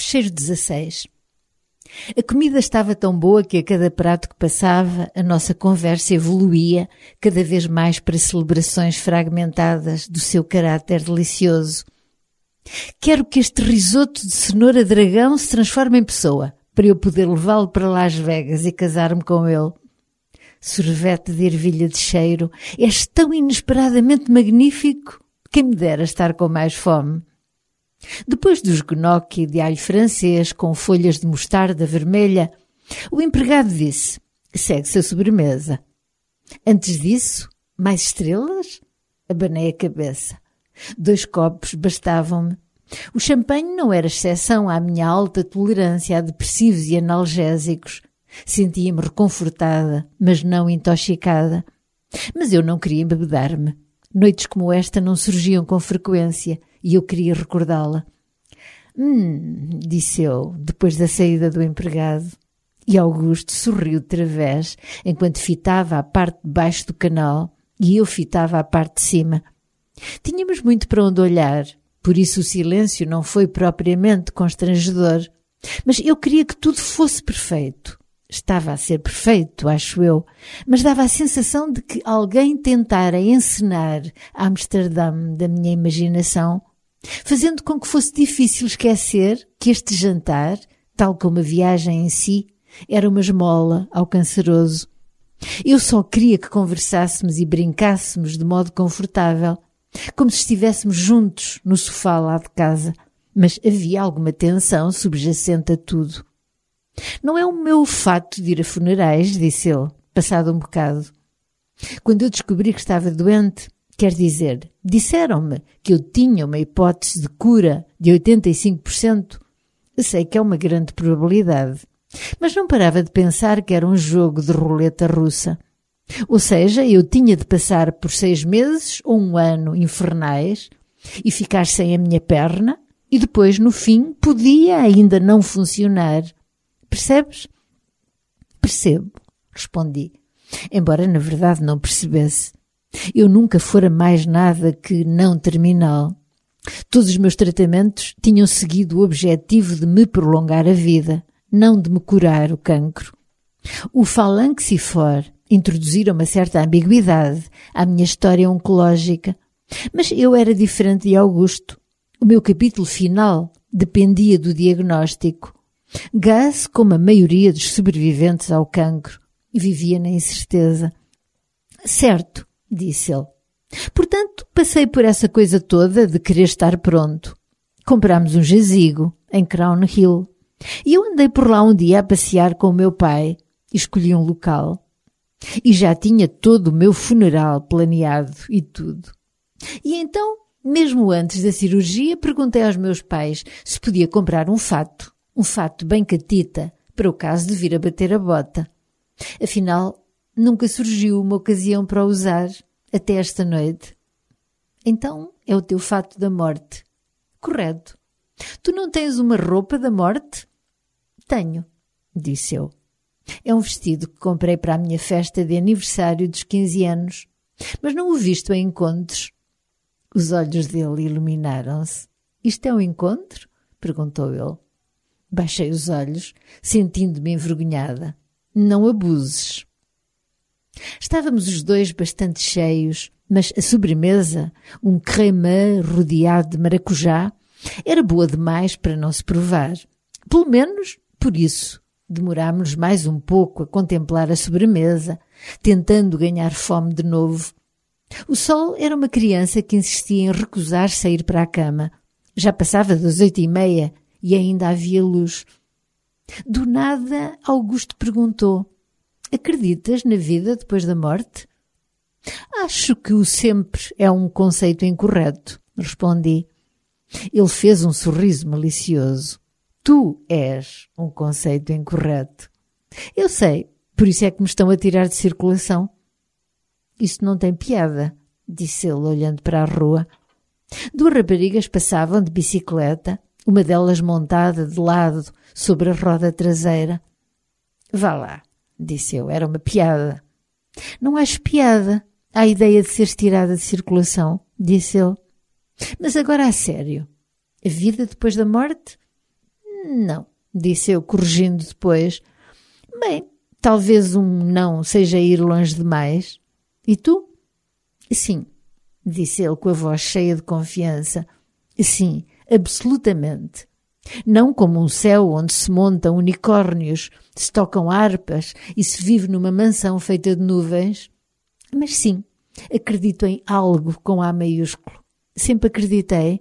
Cheiro 16. A comida estava tão boa que a cada prato que passava, a nossa conversa evoluía cada vez mais para celebrações fragmentadas do seu caráter delicioso. Quero que este risoto de cenoura-dragão se transforme em pessoa, para eu poder levá-lo para Las Vegas e casar-me com ele. Sorvete de ervilha de cheiro, és tão inesperadamente magnífico, quem me dera estar com mais fome. Depois dos gnocchi de alho francês com folhas de mostarda vermelha, o empregado disse, segue-se a sobremesa. Antes disso, mais estrelas? Abanei a cabeça. 2 copos bastavam-me. O champanhe não era exceção à minha alta tolerância a depressivos e analgésicos. Sentia-me reconfortada, mas não intoxicada. Mas eu não queria embebedar-me. Noites como esta não surgiam com frequência e eu queria recordá-la. Disse eu, depois da saída do empregado. E Augusto sorriu de través, enquanto fitava a parte de baixo do canal e eu fitava a parte de cima. Tínhamos muito para onde olhar, por isso o silêncio não foi propriamente constrangedor. Mas eu queria que tudo fosse perfeito. Estava a ser perfeito, acho eu, mas dava a sensação de que alguém tentara encenar Amsterdã da minha imaginação, fazendo com que fosse difícil esquecer que este jantar, tal como a viagem em si, era uma esmola ao canceroso. Eu só queria que conversássemos e brincássemos de modo confortável, como se estivéssemos juntos no sofá lá de casa, mas havia alguma tensão subjacente a tudo. Não é o meu fato de ir a funerais, disse ele, passado um bocado. Quando eu descobri que estava doente, quer dizer, disseram-me que eu tinha uma hipótese de cura de 85%. Eu sei que é uma grande probabilidade, mas não parava de pensar que era um jogo de roleta russa. Ou seja, eu tinha de passar por 6 meses ou 1 ano infernais e ficar sem a minha perna e depois, no fim, podia ainda não funcionar. Percebes? Percebo, respondi, embora na verdade não percebesse. Eu nunca fora mais nada que não terminal. Todos os meus tratamentos tinham seguido o objetivo de me prolongar a vida, não de me curar o cancro. O Falanxifor introduziram uma certa ambiguidade à minha história oncológica, mas eu era diferente de Augusto. O meu capítulo final dependia do diagnóstico. Gus, como a maioria dos sobreviventes ao cancro, vivia na incerteza. Certo, disse ele. Portanto, passei por essa coisa toda de querer estar pronto. Comprámos um jazigo em Crown Hill e eu andei por lá um dia a passear com o meu pai. Escolhi um local e já tinha todo o meu funeral planeado e tudo. E então, mesmo antes da cirurgia, perguntei aos meus pais se podia comprar um fato bem catita, para o caso de vir a bater a bota. Afinal, nunca surgiu uma ocasião para o usar, até esta noite. Então, é o teu fato da morte. Correto. Tu não tens uma roupa da morte? Tenho, disse eu. É um vestido que comprei para a minha festa de aniversário dos 15 anos, mas não o visto em encontros. Os olhos dele iluminaram-se. Isto é um encontro? Perguntou ele. Baixei os olhos, sentindo-me envergonhada. Não abuses. Estávamos os dois bastante cheios, mas a sobremesa, um cremant rodeado de maracujá, era boa demais para não se provar. Pelo menos, por isso, demorámos mais um pouco a contemplar a sobremesa, tentando ganhar fome de novo. O sol era uma criança que insistia em recusar-se a ir para a cama. Já passava das 8h30 e ainda havia luz. Do nada, Augusto perguntou: acreditas na vida depois da morte? Acho que o sempre é um conceito incorreto, respondi. Ele fez um sorriso malicioso. Tu és um conceito incorreto. Eu sei, por isso é que me estão a tirar de circulação. Isso não tem piada, disse ele olhando para a rua. 2 raparigas passavam de bicicleta, uma delas montada de lado sobre a roda traseira. Vá lá, disse eu, era uma piada. Não acho piada a ideia de seres tirada de circulação, disse ele. Mas agora a sério, a vida depois da morte? Não, disse eu, corrigindo depois. Bem, talvez um não seja ir longe demais. E tu? Sim, disse ele com a voz cheia de confiança. Sim, absolutamente. Não como um céu onde se montam unicórnios, se tocam harpas e se vive numa mansão feita de nuvens. Mas sim, acredito em algo com A maiúsculo. Sempre acreditei.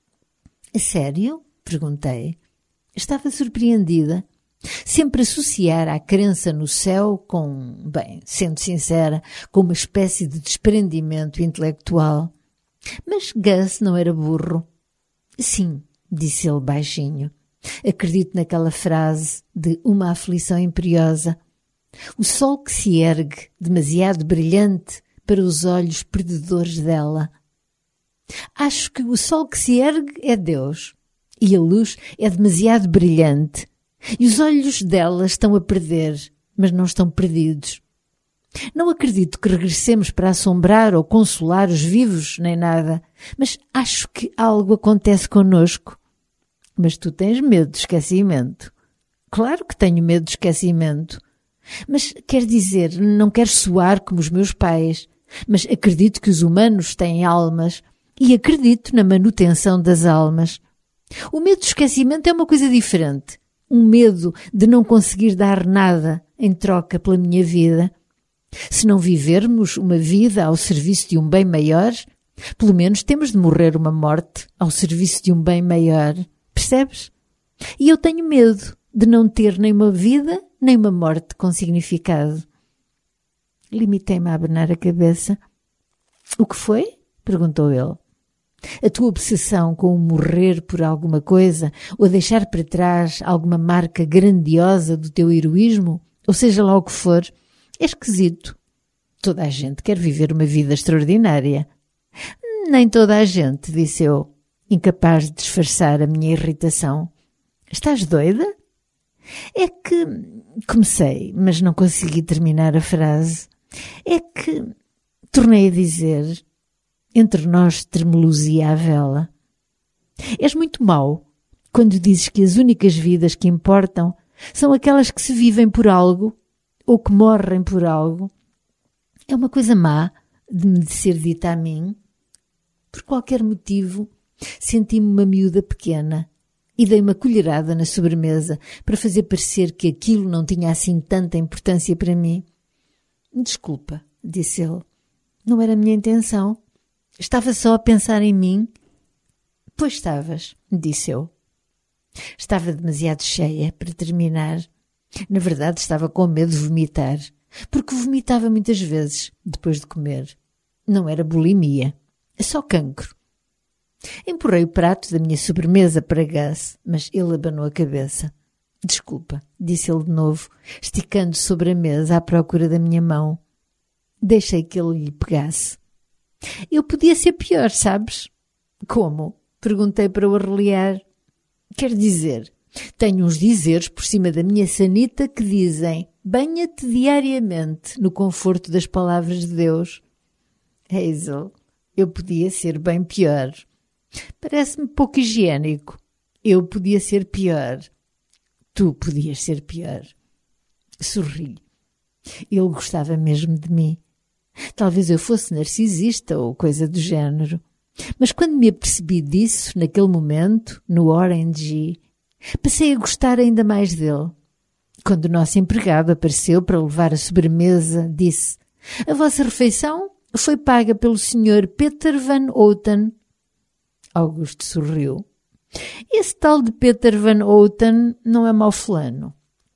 A sério? Perguntei. Estava surpreendida. Sempre associar a crença no céu com, bem, sendo sincera, com uma espécie de desprendimento intelectual. Mas Gus não era burro. Sim, disse ele baixinho. Acredito naquela frase de uma aflição imperiosa. O sol que se ergue, demasiado brilhante para os olhos perdedores dela. Acho que o sol que se ergue é Deus, e a luz é demasiado brilhante, e os olhos dela estão a perder, mas não estão perdidos. Não acredito que regressemos para assombrar ou consolar os vivos, nem nada, mas acho que algo acontece connosco. Mas tu tens medo de esquecimento. Claro que tenho medo de esquecimento. Mas quer dizer, não quero soar como os meus pais, mas acredito que os humanos têm almas e acredito na manutenção das almas. O medo de esquecimento é uma coisa diferente. Um medo de não conseguir dar nada em troca pela minha vida. Se não vivermos uma vida ao serviço de um bem maior, pelo menos temos de morrer uma morte ao serviço de um bem maior. Percebes? E eu tenho medo de não ter nem uma vida, nem uma morte com significado. Limitei-me a abanar a cabeça. O que foi? Perguntou ele. A tua obsessão com o morrer por alguma coisa ou a deixar para trás alguma marca grandiosa do teu heroísmo, ou seja lá o que for, é esquisito. Toda a gente quer viver uma vida extraordinária. Nem toda a gente, disse eu, incapaz de disfarçar a minha irritação. Estás doida? É que... Comecei, mas não consegui terminar a frase. É que... Tornei a dizer... Entre nós tremeluzia a vela. És muito mau quando dizes que as únicas vidas que importam são aquelas que se vivem por algo ou que morrem por algo. É uma coisa má de me ser dita a mim. Por qualquer motivo, senti-me uma miúda pequena e dei uma colherada na sobremesa para fazer parecer que aquilo não tinha assim tanta importância para mim. Desculpa, disse ele. Não era a minha intenção. Estava só a pensar em mim. Pois estavas, disse eu. Estava demasiado cheia para terminar. Na verdade, estava com medo de vomitar, porque vomitava muitas vezes depois de comer. Não era bulimia, é só cancro. Empurrei o prato da minha sobremesa para Gus, mas ele abanou a cabeça. Desculpa, disse ele de novo, esticando sobre a mesa à procura da minha mão. Deixei que ele lhe pegasse. Eu podia ser pior, sabes? Como? Perguntei para o arreliar. Quer dizer, tenho uns dizeres por cima da minha sanita que dizem: banha-te diariamente no conforto das palavras de Deus. Hazel, eu podia ser bem pior. Parece-me pouco higiênico. Eu podia ser pior. Tu podias ser pior. Sorri. Ele gostava mesmo de mim. Talvez eu fosse narcisista ou coisa do género. Mas quando me apercebi disso, naquele momento, no Orange, passei a gostar ainda mais dele. Quando o nosso empregado apareceu para levar a sobremesa, disse: a vossa refeição foi paga pelo Sr. Peter Van Houten. Augusto sorriu. Esse tal de Peter Van Houten não é mau fulano.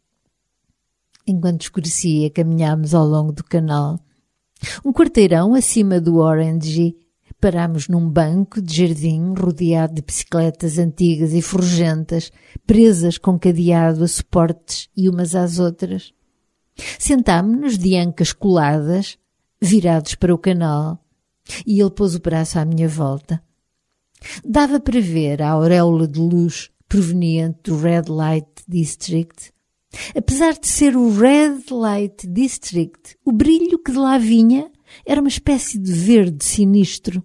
Enquanto escurecia, caminhámos ao longo do canal. Um quarteirão acima do Orange, parámos num banco de jardim rodeado de bicicletas antigas e forjentas, presas com cadeado a suportes e umas às outras. Sentámo-nos de ancas coladas, virados para o canal, e ele pôs o braço à minha volta. Dava para ver a auréola de luz proveniente do Red Light District. Apesar de ser o Red Light District, o brilho que de lá vinha era uma espécie de verde sinistro.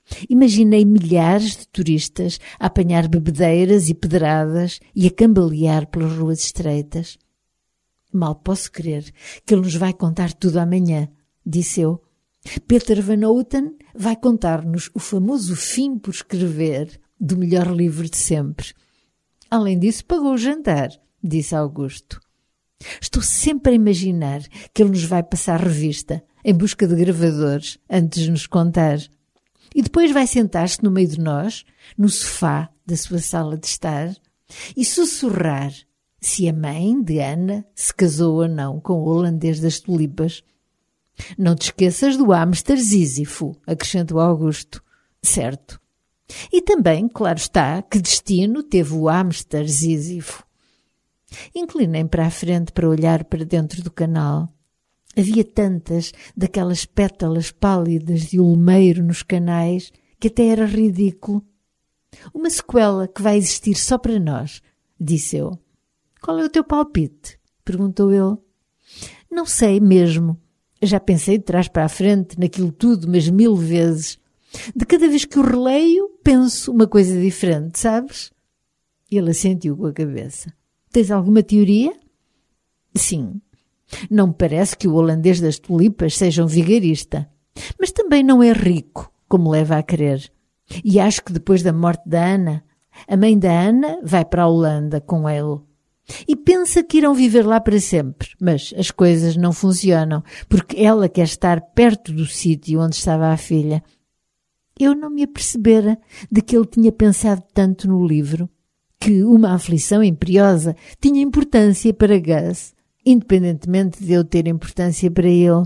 Imaginei milhares de turistas a apanhar bebedeiras e pedradas e a cambalear pelas ruas estreitas. Mal posso crer que ele nos vai contar tudo amanhã, disse eu. Peter Van Houten vai contar-nos o famoso fim por escrever do melhor livro de sempre. Além disso, pagou o jantar, disse Augusto. Estou sempre a imaginar que ele nos vai passar revista, em busca de gravadores, antes de nos contar. E depois vai sentar-se no meio de nós, no sofá da sua sala de estar, e sussurrar se a mãe de Ana se casou ou não com o holandês das tulipas. Não te esqueças do hamster Sísifo, acrescentou Augusto. Certo. E também, claro está, que destino teve o hamster Sísifo. Inclinei-me para a frente para olhar para dentro do canal. Havia tantas daquelas pétalas pálidas de ulmeiro nos canais que até era ridículo. Uma sequela que vai existir só para nós, disse eu. Qual é o teu palpite? Perguntou ele. Não sei mesmo. Já pensei de trás para a frente naquilo tudo, mas 1000 vezes. De cada vez que o releio, penso uma coisa diferente, sabes? Ele assentiu com a cabeça. Tens alguma teoria? Sim. Não me parece que o holandês das tulipas seja um vigarista. Mas também não é rico, como leva a crer. E acho que depois da morte da Ana, a mãe da Ana vai para a Holanda com ele. E pensa que irão viver lá para sempre, mas as coisas não funcionam, porque ela quer estar perto do sítio onde estava a filha. Eu não me apercebera de que ele tinha pensado tanto no livro, que uma aflição imperiosa tinha importância para Gus, independentemente de eu ter importância para ele.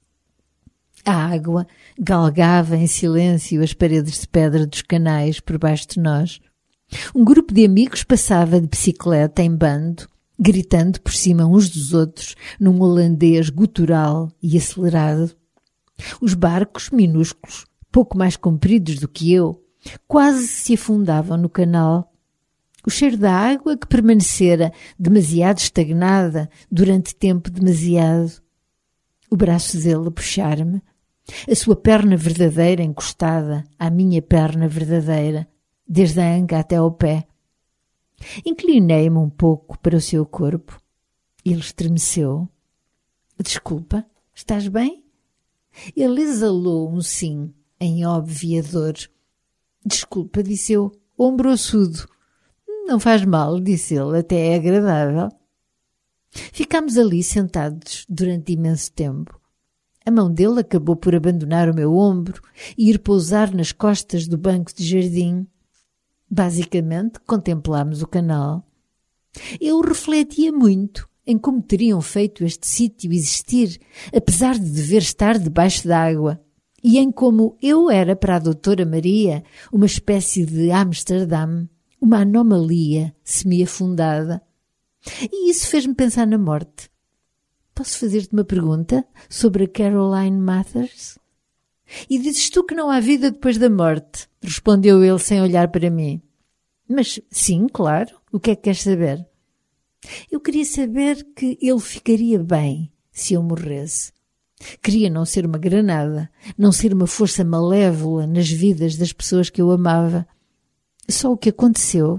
A água galgava em silêncio as paredes de pedra dos canais por baixo de nós. Um grupo de amigos passava de bicicleta em bando, gritando por cima uns dos outros, num holandês gutural e acelerado. Os barcos, minúsculos, pouco mais compridos do que eu, quase se afundavam no canal. O cheiro da água que permanecera demasiado estagnada durante tempo demasiado. O braço dele a puxar-me, a sua perna verdadeira encostada à minha perna verdadeira, desde a anca até ao pé. Inclinei-me um pouco para o seu corpo. Ele estremeceu. Desculpa, estás bem? Ele exalou um sim, em óbvia dor. Desculpa, disse eu, ombro ossudo. Não faz mal, disse ele, até é agradável. Ficámos ali sentados durante imenso tempo. A mão dele acabou por abandonar o meu ombro e ir pousar nas costas do banco de jardim. Basicamente, contemplámos o canal. Eu refletia muito em como teriam feito este sítio existir, apesar de dever estar debaixo d'água, e em como eu era para a doutora Maria uma espécie de Amsterdã, uma anomalia semi-afundada. E isso fez-me pensar na morte. Posso fazer-te uma pergunta sobre a Caroline Mathers? E dizes tu que não há vida depois da morte, respondeu ele sem olhar para mim. Mas sim, claro, o que é que queres saber? Eu queria saber que ele ficaria bem se eu morresse. Queria não ser uma granada, não ser uma força malévola nas vidas das pessoas que eu amava. Só o que aconteceu.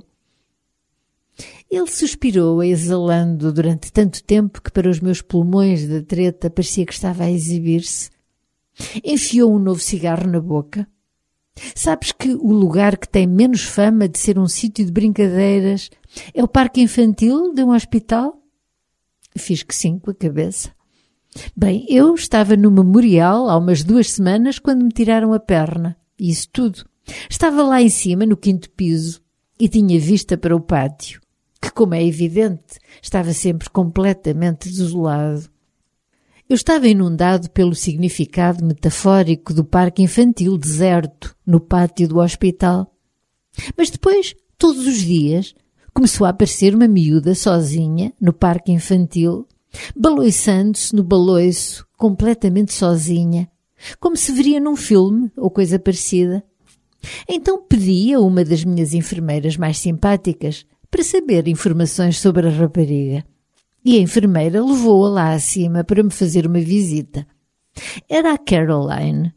Ele suspirou, exalando durante tanto tempo que para os meus pulmões da treta parecia que estava a exibir-se. Enfiou um novo cigarro na boca. Sabes que o lugar que tem menos fama de ser um sítio de brincadeiras é o parque infantil de um hospital? Fiz que sim com a cabeça. Bem, eu estava no memorial há umas 2 semanas quando me tiraram a perna. E isso tudo. Estava lá em cima, no 5º piso, e tinha vista para o pátio, que, como é evidente, estava sempre completamente desolado. Eu estava inundado pelo significado metafórico do parque infantil deserto, no pátio do hospital. Mas depois, todos os dias, começou a aparecer uma miúda sozinha no parque infantil, baloiçando-se no baloiço, completamente sozinha, como se veria num filme ou coisa parecida. Então pedi a uma das minhas enfermeiras mais simpáticas para saber informações sobre a rapariga. E a enfermeira levou-a lá acima para me fazer uma visita. Era a Caroline.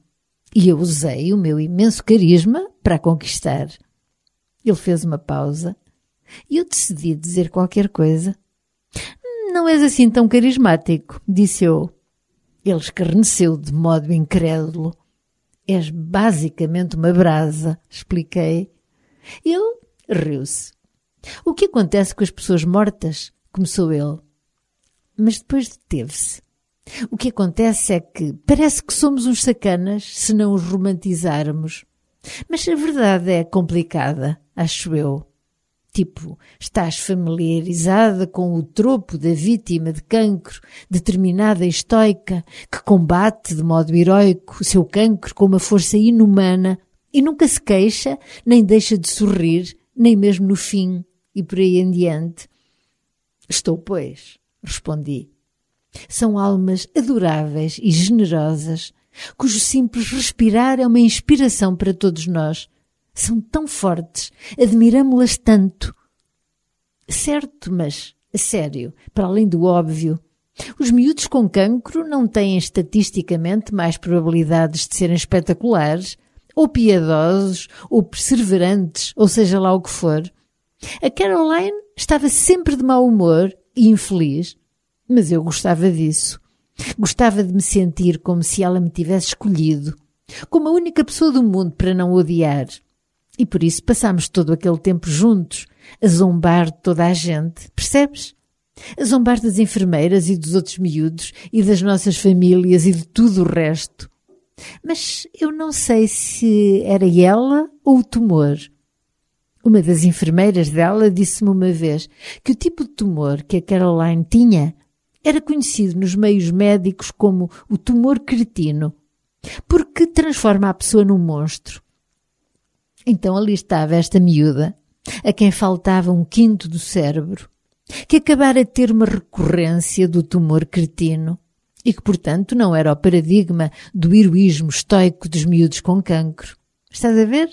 E eu usei o meu imenso carisma para a conquistar. Ele fez uma pausa e eu decidi dizer qualquer coisa. Não és assim tão carismático, disse eu. Ele escarneceu de modo incrédulo. És basicamente uma brasa, expliquei. Ele riu-se. O que acontece com as pessoas mortas? Começou ele. Mas depois deteve-se. O que acontece é que parece que somos uns sacanas se não os romantizarmos. Mas a verdade é complicada, acho eu. Tipo, estás familiarizada com o tropo da vítima de cancro, determinada e estoica, que combate de modo heroico o seu cancro com uma força inumana e nunca se queixa, nem deixa de sorrir, nem mesmo no fim, e por aí em diante. Estou, pois, respondi. São almas adoráveis e generosas, cujo simples respirar é uma inspiração para todos nós. São tão fortes, admiramo-las tanto. Certo, mas, a sério, para além do óbvio, os miúdos com cancro não têm estatisticamente mais probabilidades de serem espetaculares, ou piedosos, ou perseverantes, ou seja lá o que for. A Caroline estava sempre de mau humor e infeliz, mas eu gostava disso. Gostava de me sentir como se ela me tivesse escolhido, como a única pessoa do mundo para não odiar. E por isso passámos todo aquele tempo juntos, a zombar de toda a gente, percebes? A zombar das enfermeiras e dos outros miúdos e das nossas famílias e de tudo o resto. Mas eu não sei se era ela ou o tumor. Uma das enfermeiras dela disse-me uma vez que o tipo de tumor que a Caroline tinha era conhecido nos meios médicos como o tumor cretino, porque transforma a pessoa num monstro. Então ali estava esta miúda, a quem faltava 1/5 do cérebro, que acabara de ter uma recorrência do tumor cretino e que, portanto, não era o paradigma do heroísmo estoico dos miúdos com cancro. Estás a ver?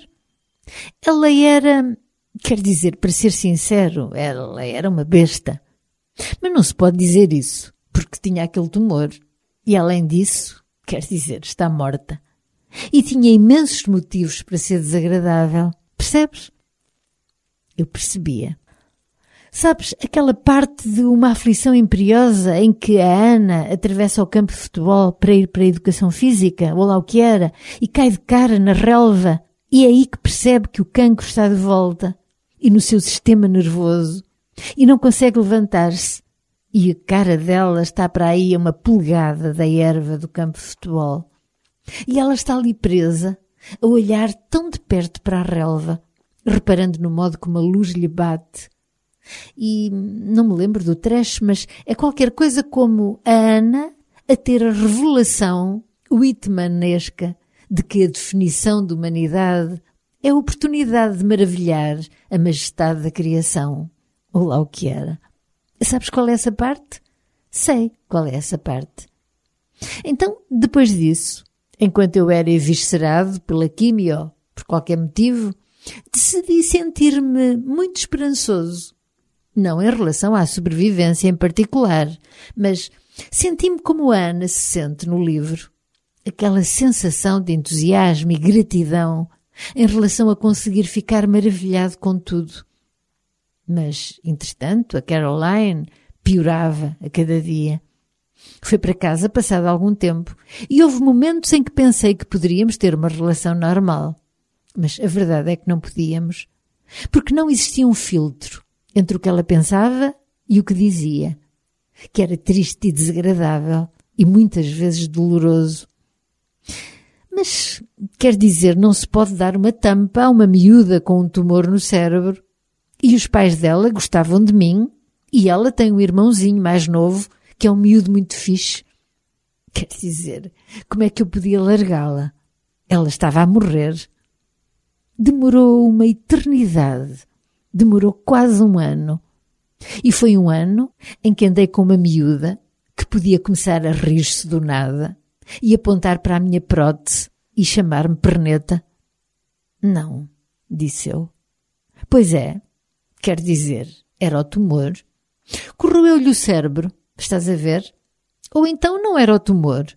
Ela era, quer dizer, para ser sincero, ela era uma besta. Mas não se pode dizer isso, porque tinha aquele tumor. E além disso, quer dizer, está morta. E tinha imensos motivos para ser desagradável. Percebes? Eu percebia. Sabes, aquela parte de uma aflição imperiosa em que a Ana atravessa o campo de futebol para ir para a educação física, ou lá o que era, e cai de cara na relva, e é aí que percebe que o cancro está de volta, e no seu sistema nervoso, e não consegue levantar-se, e a cara dela está para aí a uma polegada da erva do campo de futebol. E ela está ali presa, a olhar tão de perto para a relva, reparando no modo como a luz lhe bate. E não me lembro do trecho, mas é qualquer coisa como a Ana a ter a revelação whitmanesca de que a definição de humanidade é a oportunidade de maravilhar a majestade da criação, ou lá o que era. Sabes qual é essa parte? Sei qual é essa parte. Então, depois disso, enquanto eu era eviscerado pela quimio, por qualquer motivo, decidi sentir-me muito esperançoso. Não em relação à sobrevivência em particular, mas senti-me como a Ana se sente no livro. Aquela sensação de entusiasmo e gratidão em relação a conseguir ficar maravilhado com tudo. Mas, entretanto, a Caroline piorava a cada dia. Foi para casa passado algum tempo e houve momentos em que pensei que poderíamos ter uma relação normal. Mas a verdade é que não podíamos, porque não existia um filtro entre o que ela pensava e o que dizia, que era triste e desagradável e muitas vezes doloroso. Mas, quer dizer, não se pode dar uma tampa a uma miúda com um tumor no cérebro. E os pais dela gostavam de mim e ela tem um irmãozinho mais novo que é um miúdo muito fixe. Quer dizer, como é que eu podia largá-la? Ela estava a morrer. Demorou uma eternidade. Demorou quase 1 ano. E foi 1 ano em que andei com uma miúda que podia começar a rir-se do nada e apontar para a minha prótese e chamar-me perneta. Não, disse eu. Pois é, quer dizer, era o tumor. Corroeu-lhe o cérebro, estás a ver? Ou então não era o tumor.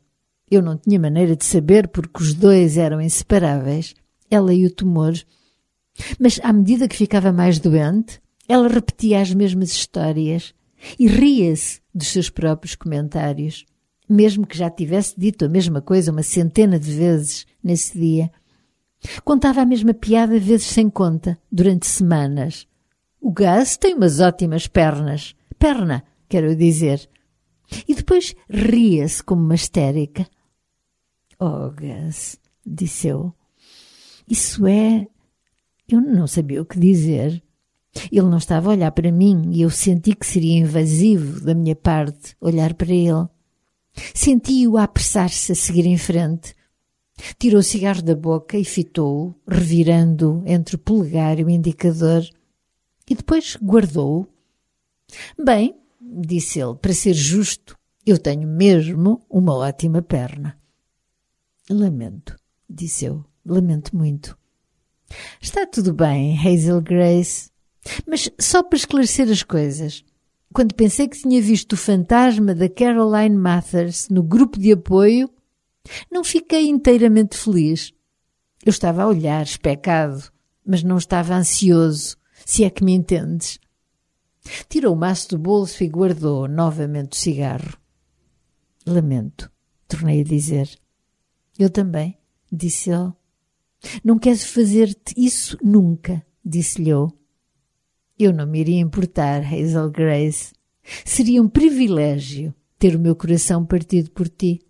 Eu não tinha maneira de saber porque os dois eram inseparáveis, ela e o tumor. Mas à medida que ficava mais doente, ela repetia as mesmas histórias e ria-se dos seus próprios comentários, mesmo que já tivesse dito a mesma coisa uma centena de vezes nesse dia. Contava a mesma piada vezes sem conta, durante semanas. O Gus tem umas ótimas pernas. Perna, quero dizer. E depois ria-se como uma histérica. Oh, Gus, disse eu. Isso é... Eu não sabia o que dizer. Ele não estava a olhar para mim e eu senti que seria invasivo da minha parte olhar para ele. Senti-o a apressar-se a seguir em frente. Tirou o cigarro da boca e fitou-o, revirando-o entre o polegar e o indicador, e depois guardou-o. Bem, disse ele, para ser justo, eu tenho mesmo uma ótima perna. Lamento, disse eu, lamento muito. Está tudo bem, Hazel Grace, mas só para esclarecer as coisas. Quando pensei que tinha visto o fantasma da Caroline Mathers no grupo de apoio, não fiquei inteiramente feliz. Eu estava a olhar, especado, mas não estava ansioso, se é que me entendes. Tirou o maço do bolso e guardou novamente o cigarro. Lamento, tornei a dizer. Eu também, disse ele. Não queres fazer-te isso nunca, disse-lhe eu. Eu não me iria importar, Hazel Grace. Seria um privilégio ter o meu coração partido por ti.